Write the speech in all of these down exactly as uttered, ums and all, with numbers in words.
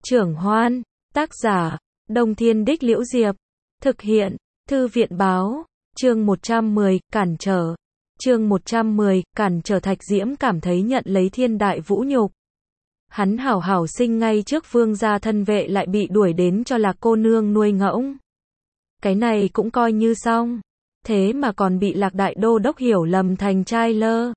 Trưởng Hoan, tác giả, Đông Thiên Đích Liễu Diệp, thực hiện, Thư viện Báo, chương một trăm mười, cản trở. Chương một trăm mười, cản trở. Thạch Diễm cảm thấy nhận lấy thiên đại vũ nhục. Hắn hảo hảo sinh ngay trước vương gia thân vệ lại bị đuổi đến cho Lạc cô nương nuôi ngỗng. Cái này cũng coi như xong. Thế mà còn bị Lạc đại đô đốc hiểu lầm thành trai lơ.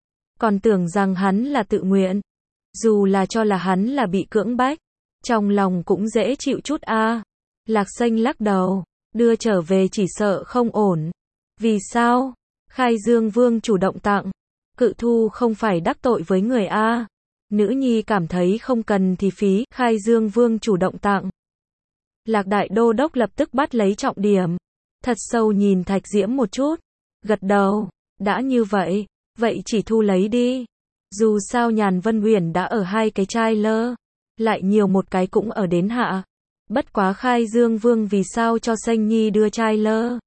Còn tưởng rằng hắn là tự nguyện. Dù là cho là hắn là bị cưỡng bách, trong lòng cũng dễ chịu chút a. À. Lạc Xanh lắc đầu, đưa trở về chỉ sợ không ổn. Vì sao? Khai Dương Vương chủ động tặng, cự thu không phải đắc tội với người a. À. Nữ nhi cảm thấy không cần thì phí, Khai Dương Vương chủ động tặng. Lạc đại đô đốc lập tức bắt lấy trọng điểm, thật sâu nhìn Thạch Diễm một chút, gật đầu, đã như vậy, vậy chỉ thu lấy đi. Dù sao Nhàn Vân Huyền đã ở hai cái trai lơ, lại nhiều một cái cũng ở đến hạ. Bất quá Khai Dương Vương vì sao cho Xanh Nhi đưa trai lơ?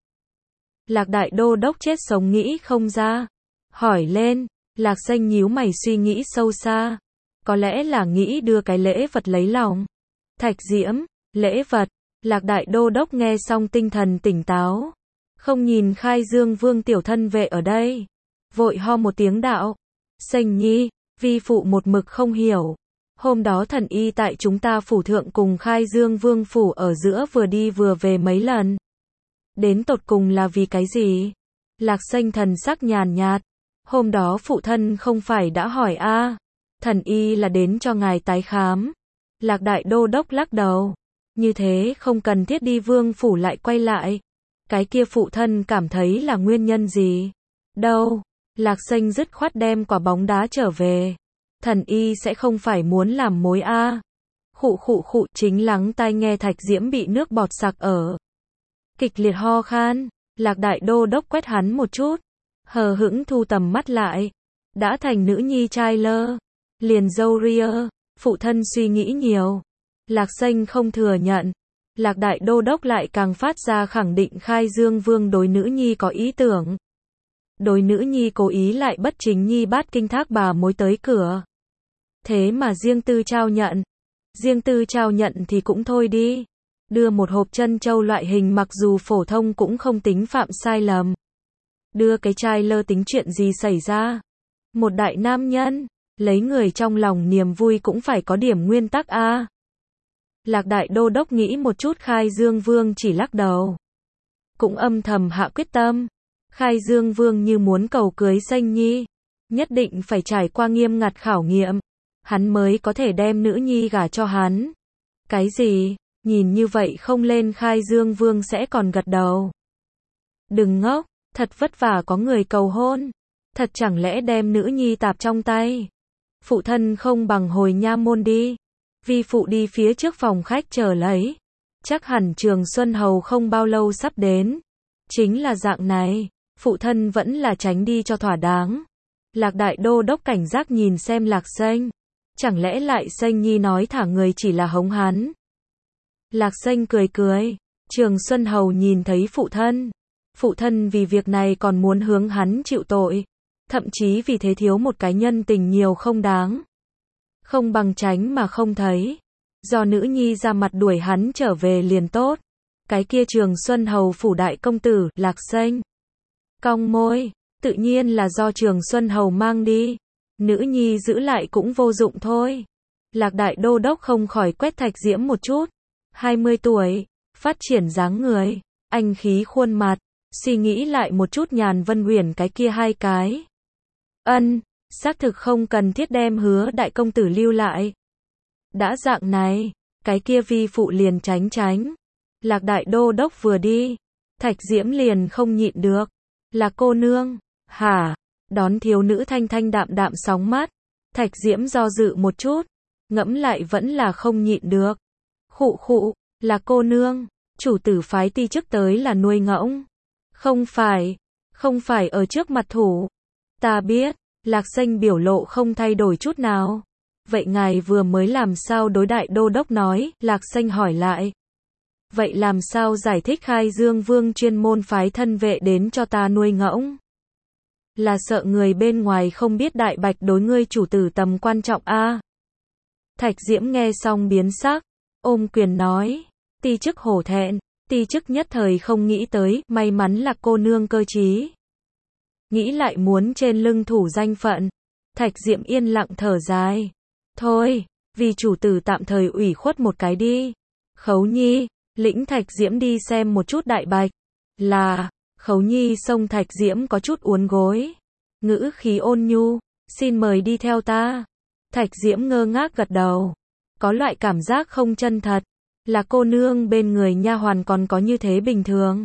Lạc đại đô đốc chết sống nghĩ không ra. Hỏi lên, Lạc Xanh nhíu mày suy nghĩ sâu xa. Có lẽ là nghĩ đưa cái lễ vật lấy lòng. Thạch Diễm, lễ vật. Lạc đại đô đốc nghe xong tinh thần tỉnh táo. Không nhìn Khai Dương Vương tiểu thân vệ ở đây. Vội ho một tiếng đạo. Xanh Nhi, vi phụ một mực không hiểu. Hôm đó thần y tại chúng ta phủ thượng cùng Khai Dương Vương phủ ở giữa vừa đi vừa về mấy lần. Đến tột cùng là vì cái gì? Lạc Xanh thần sắc nhàn nhạt. Hôm đó phụ thân không phải đã hỏi a à, thần y là đến cho ngài tái khám. Lạc đại đô đốc lắc đầu. Như thế không cần thiết đi vương phủ lại quay lại. Cái kia phụ thân cảm thấy là nguyên nhân gì? Đâu? Lạc Xanh dứt khoát đem quả bóng đá trở về. Thần y sẽ không phải muốn làm mối a. À. Khụ khụ khụ, chính lắng tai nghe Thạch Diễm bị nước bọt sặc ở. Kịch liệt ho khan, Lạc đại đô đốc quét hắn một chút, hờ hững thu tầm mắt lại. Đã thành nữ nhi trai lơ, liền dâu ria, phụ thân suy nghĩ nhiều. Lạc Xanh không thừa nhận. Lạc đại đô đốc lại càng phát ra khẳng định Khai Dương Vương đối nữ nhi có ý tưởng. Đối nữ nhi cố ý lại bất chính nhi bát kinh thác bà mối tới cửa. Thế mà riêng tư trao nhận. Riêng tư trao nhận thì cũng thôi đi. Đưa một hộp chân châu loại hình mặc dù phổ thông cũng không tính phạm sai lầm. Đưa cái trai lơ tính chuyện gì xảy ra. Một đại nam nhân, lấy người trong lòng niềm vui cũng phải có điểm nguyên tắc a. À. Lạc đại đô đốc nghĩ một chút Khai Dương Vương chỉ lắc đầu. Cũng âm thầm hạ quyết tâm. Khai Dương Vương như muốn cầu cưới Xanh Nhi, nhất định phải trải qua nghiêm ngặt khảo nghiệm, hắn mới có thể đem nữ nhi gả cho hắn. Cái gì? Nhìn như vậy không lên Khai Dương Vương sẽ còn gật đầu. Đừng ngốc, thật vất vả có người cầu hôn, thật chẳng lẽ đem nữ nhi tạp trong tay. Phụ thân không bằng hồi nha môn đi. Vi phụ đi phía trước phòng khách chờ lấy. Chắc hẳn Trường Xuân Hầu không bao lâu sắp đến. Chính là dạng này, phụ thân vẫn là tránh đi cho thỏa đáng. Lạc đại đô đốc cảnh giác nhìn xem Lạc Xanh. Chẳng lẽ lại Xanh Nhi nói thả người chỉ là hống hắn. Lạc Xanh cười cười. Trường Xuân Hầu nhìn thấy phụ thân. Phụ thân vì việc này còn muốn hướng hắn chịu tội. Thậm chí vì thế thiếu một cái nhân tình nhiều không đáng. Không bằng tránh mà không thấy. Do nữ nhi ra mặt đuổi hắn trở về liền tốt. Cái kia Trường Xuân Hầu phủ đại công tử, Lạc Xanh. Cong môi, tự nhiên là do Trường Xuân Hầu mang đi. Nữ nhi giữ lại cũng vô dụng thôi. Lạc đại đô đốc không khỏi quét Thạch Diễm một chút. hai mươi tuổi, phát triển dáng người, anh khí khuôn mặt, suy nghĩ lại một chút Nhàn Vân Huyền cái kia hai cái. Ân, xác thực không cần thiết đem Hứa đại công tử lưu lại. Đã dạng này, cái kia vi phụ liền tránh tránh. Lạc đại đô đốc vừa đi, Thạch Diễm liền không nhịn được. Là cô nương, hả? Đón thiếu nữ thanh thanh đạm đạm sóng mắt. Thạch Diễm do dự một chút, ngẫm lại vẫn là không nhịn được. Khụ khụ, là cô nương, chủ tử phái ti chức tới là nuôi ngỗng. Không phải, không phải ở trước mặt thủ. Ta biết, Lạc Xanh biểu lộ không thay đổi chút nào. Vậy ngài vừa mới làm sao đối đại đô đốc nói, Lạc Xanh hỏi lại. Vậy làm sao giải thích Khai Dương Vương chuyên môn phái thân vệ đến cho ta nuôi ngỗng? Là sợ người bên ngoài không biết đại bạch đối ngươi chủ tử tầm quan trọng a. À. Thạch Diễm nghe xong biến sắc, ôm quyền nói. Ti chức hổ thẹn, ti chức nhất thời không nghĩ tới, may mắn là cô nương cơ trí. Nghĩ lại muốn trên lưng thủ danh phận. Thạch Diễm yên lặng thở dài. Thôi, vì chủ tử tạm thời ủy khuất một cái đi. Khấu Nhi, lĩnh Thạch Diễm đi xem một chút Đại Bạch. Là, Khấu Nhi xông Thạch Diễm có chút uốn gối. Ngữ khí ôn nhu, xin mời đi theo ta. Thạch Diễm ngơ ngác gật đầu. Có loại cảm giác không chân thật. Là cô nương bên người nha hoàn còn có như thế bình thường.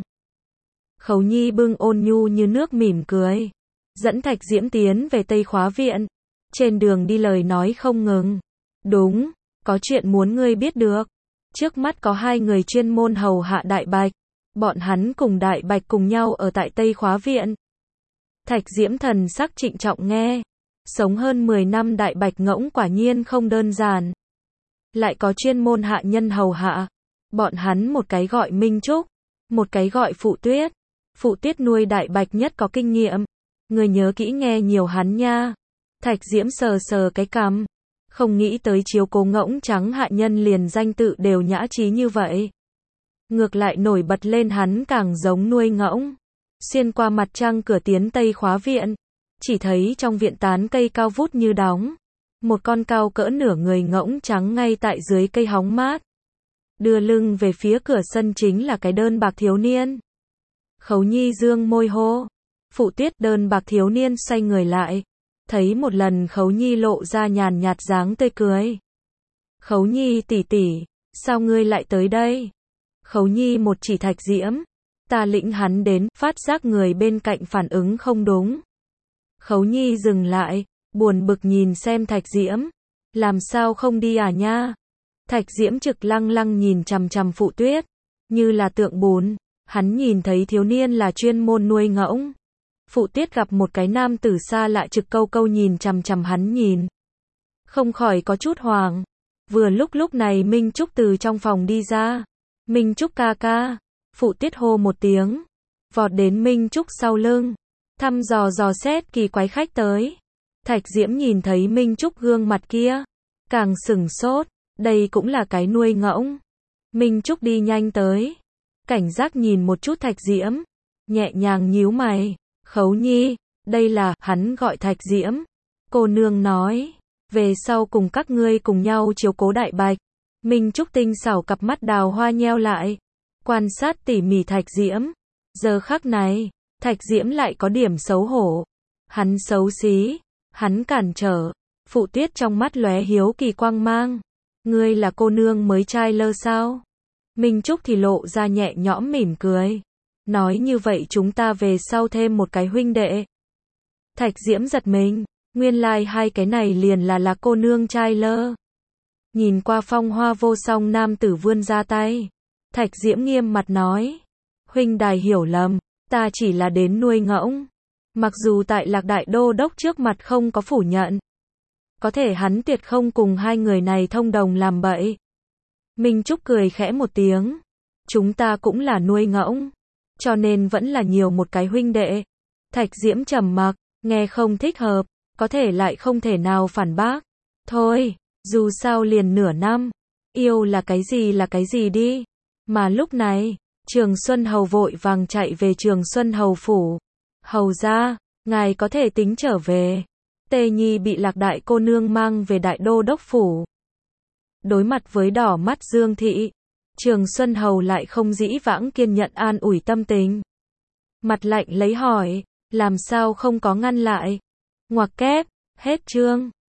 Khấu Nhi bưng ôn nhu như nước mỉm cười. Dẫn Thạch Diễm tiến về Tây Khóa Viện. Trên đường đi lời nói không ngừng. Đúng, có chuyện muốn ngươi biết được. Trước mắt có hai người chuyên môn hầu hạ Đại Bạch. Bọn hắn cùng Đại Bạch cùng nhau ở tại Tây Khóa Viện. Thạch Diễm thần sắc trịnh trọng nghe. Sống hơn mười năm Đại Bạch ngỗng quả nhiên không đơn giản. Lại có chuyên môn hạ nhân hầu hạ. Bọn hắn một cái gọi Minh Trúc, một cái gọi Phụ Tuyết. Phụ Tuyết nuôi Đại Bạch nhất có kinh nghiệm. Người nhớ kỹ nghe nhiều hắn nha. Thạch Diễm sờ sờ cái cằm. Không nghĩ tới chiếu cố ngỗng trắng hạ nhân liền danh tự đều nhã trí như vậy. Ngược lại nổi bật lên hắn càng giống nuôi ngỗng. Xuyên qua mặt trăng cửa tiến Tây Khóa Viện. Chỉ thấy trong viện tán cây cao vút như đóng. Một con cao cỡ nửa người ngỗng trắng ngay tại dưới cây hóng mát. Đưa lưng về phía cửa sân chính là cái đơn bạc thiếu niên. Khấu Nhi dương môi hô. Phụ Tuyết đơn bạc thiếu niên xoay người lại. Thấy một lần Khấu Nhi lộ ra nhàn nhạt dáng tươi cười. Khấu Nhi tỷ tỷ, sao ngươi lại tới đây? Khấu Nhi một chỉ Thạch Diễm. Ta lĩnh hắn đến, phát giác người bên cạnh phản ứng không đúng. Khấu Nhi dừng lại, buồn bực nhìn xem Thạch Diễm. Làm sao không đi à nha? Thạch Diễm trực lăng lăng nhìn chằm chằm Phụ Tuyết. Như là tượng bùn. Hắn nhìn thấy thiếu niên là chuyên môn nuôi ngỗng. Phụ Tuyết gặp một cái nam tử xa lạ trực câu câu nhìn chằm chằm hắn nhìn. Không khỏi có chút hoảng. Vừa lúc lúc này Minh Trúc từ trong phòng đi ra. Minh Trúc ca ca. Phụ Tuyết hô một tiếng. Vọt đến Minh Trúc sau lưng. Thăm dò dò xét kỳ quái khách tới. Thạch Diễm nhìn thấy Minh Trúc gương mặt kia. Càng sửng sốt. Đây cũng là cái nuôi ngỗng. Minh Trúc đi nhanh tới. Cảnh giác nhìn một chút Thạch Diễm. Nhẹ nhàng nhíu mày. Khấu Nhi, đây là, hắn gọi Thạch Diễm. Cô nương nói, về sau cùng các ngươi cùng nhau chiếu cố Đại Bạch. Minh Trúc tinh xảo cặp mắt đào hoa nheo lại. Quan sát tỉ mỉ Thạch Diễm. Giờ khắc này, Thạch Diễm lại có điểm xấu hổ. Hắn xấu xí. Hắn cản trở. Phụ Tuyết trong mắt lóe hiếu kỳ quang mang. Ngươi là cô nương mới trai lơ sao? Minh Trúc thì lộ ra nhẹ nhõm mỉm cười. Nói như vậy chúng ta về sau thêm một cái huynh đệ. Thạch Diễm giật mình. Nguyên lai like hai cái này liền là là cô nương trai lơ. Nhìn qua phong hoa vô song nam tử vươn ra tay. Thạch Diễm nghiêm mặt nói. Huynh đài hiểu lầm. Ta chỉ là đến nuôi ngỗng. Mặc dù tại Lạc Đại Đô Đốc trước mặt không có phủ nhận. Có thể hắn tuyệt không cùng hai người này thông đồng làm bậy. Minh Trúc cười khẽ một tiếng. Chúng ta cũng là nuôi ngỗng. Cho nên vẫn là nhiều một cái huynh đệ. Thạch Diễm trầm mặc, nghe không thích hợp, có thể lại không thể nào phản bác. Thôi, dù sao liền nửa năm, yêu là cái gì là cái gì đi. Mà lúc này, Trường Xuân Hầu vội vàng chạy về Trường Xuân Hầu phủ. Hầu ra, ngài có thể tính trở về. Tê Nhi bị Lạc Đại cô nương mang về Đại Đô Đốc phủ. Đối mặt với đỏ mắt Dương Thị, Trường Xuân Hầu lại không dĩ vãng kiên nhẫn an ủi tâm tình. Mặt lạnh lấy hỏi, làm sao không có ngăn lại. Ngoặc kép, hết chương.